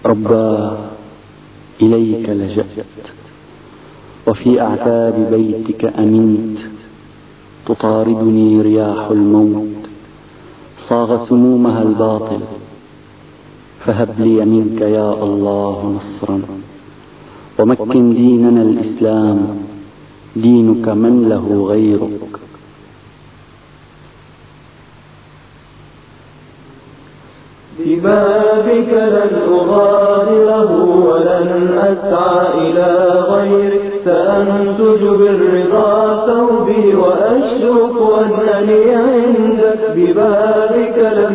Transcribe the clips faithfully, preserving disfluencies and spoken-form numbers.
رباه إليك لجأت، وفي أعتاب بيتك أمنت، تطاردني رياح الموت صاغ سمومها الباطل، فهب لي منك يا الله نصرا، ومكن ديننا الإسلام، دينك من له غيرك. ببابك لن أغادره ولن أسعى إلى غيرك، سأنسج بالرضا ثوبي وأشرق أنني عندك. ببابك لن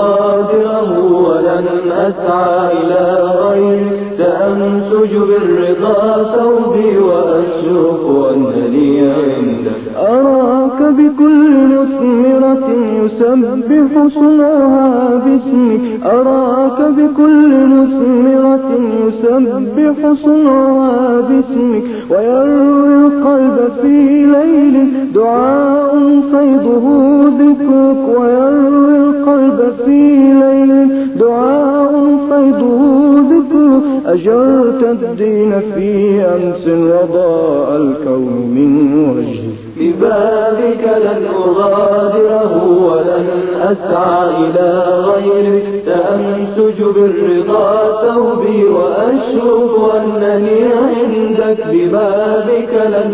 أغادره ولن أسعى إلى غيرك، سأنسج بالرضا ثوبي وأشرق أنني عندك. أراك بكل مثمرة يسبح صنعها باسمك، أراك بكل مثمرة يسبح صنعها باسمك، ويروي القلب في ليل دعاء فيضه ذكرك، ويروي القلب في ليل دعاء فيضه ذكرك. أجرت الدين في أمس وضاء الكون من وجهك. ببابك لن أغادره ولن أسعى إلى غيرك، سأنسج بالرضا ثوبي وأشرف أنني عندك. ببابك لن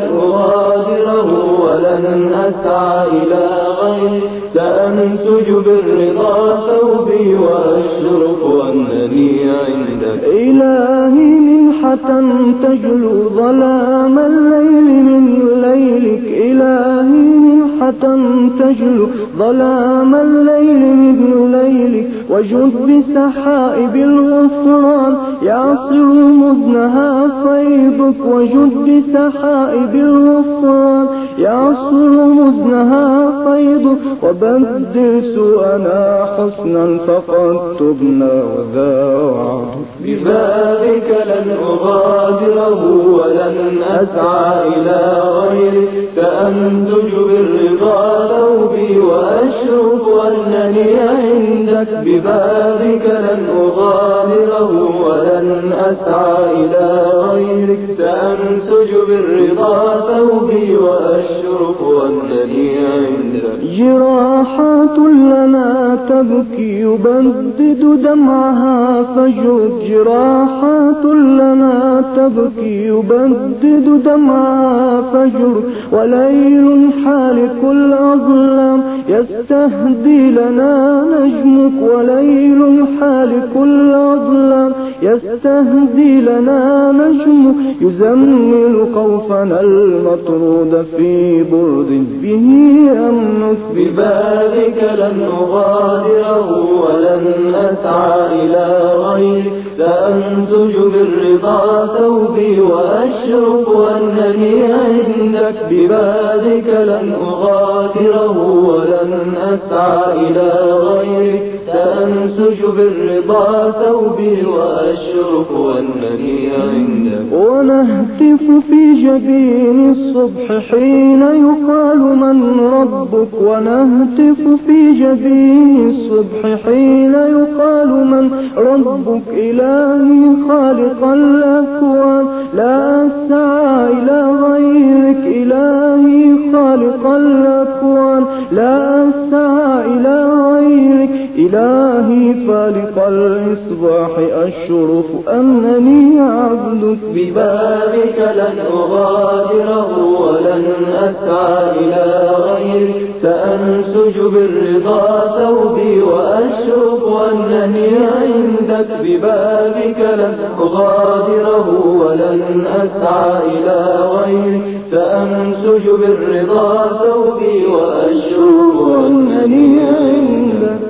أغادره ولن أسعى إلى غيرك، سأنسج بالرضا ثوبي وأشرف أنني عندك. إلهي منحة تجلو ظلام الليل من ليلك، إلهي منحة تجلو ظلام الليل من ليلك، وجد بسحائب الغفران يعصر مزنها فيضك، وجد بسحائب الغفران يعصر مزنها فيضك. وبدل سوءنا حسنا فقد تبنا وذا وعدك. ببابك لن أغادره ولن أسعى إلى غيرك، سأنسج بالرضا ثوبي وأشرف أنني عندك. ببابك لن أغادره ولن أسعى إلى غيرك، سأنسج بالرضا ثوبي وأشرف أنني عندك. جراحات لنا تبكي يبدد دمعها فجرد، جراحات لنا تبكي يبدد دمعها فجرد. وليل حالك الأظلام يستهدي لنا نجمك، وليل حالك الأظلام يستهدي لنا نجمك. يزمل خوفنا المطرود في برد به أمنك. ببابك لن أغادره ولن أسعى إلى غيرك، سأنسج بالرضا ثوبي وأشرف أنني عندك. ببابك لن أغادره ولن أسعى إلى غيرك، سأنسج بالرضا ثوبي وأشرف أنني عندك. ونهتف في جبين الصبح حين يقال من ربك، ونهتف في جبين الصبح حين يقال من ربك. إلهي خالق الأكوان لا أسعى إلى غيرك، إلهي خالق الأكوان لا أسعى إلى غيرك. إلهي فالق الإصباح أشرف أنني عبدك. ببابك لن أغادره ولن أسعى إلى غيرك، سأنسج بالرضا ثوبي وأشرف أنني عندك. ببابك لن أغادره ولن أسعى إلى غيرك، سأنسج بالرضا ثوبي وأشرف أنني عندك.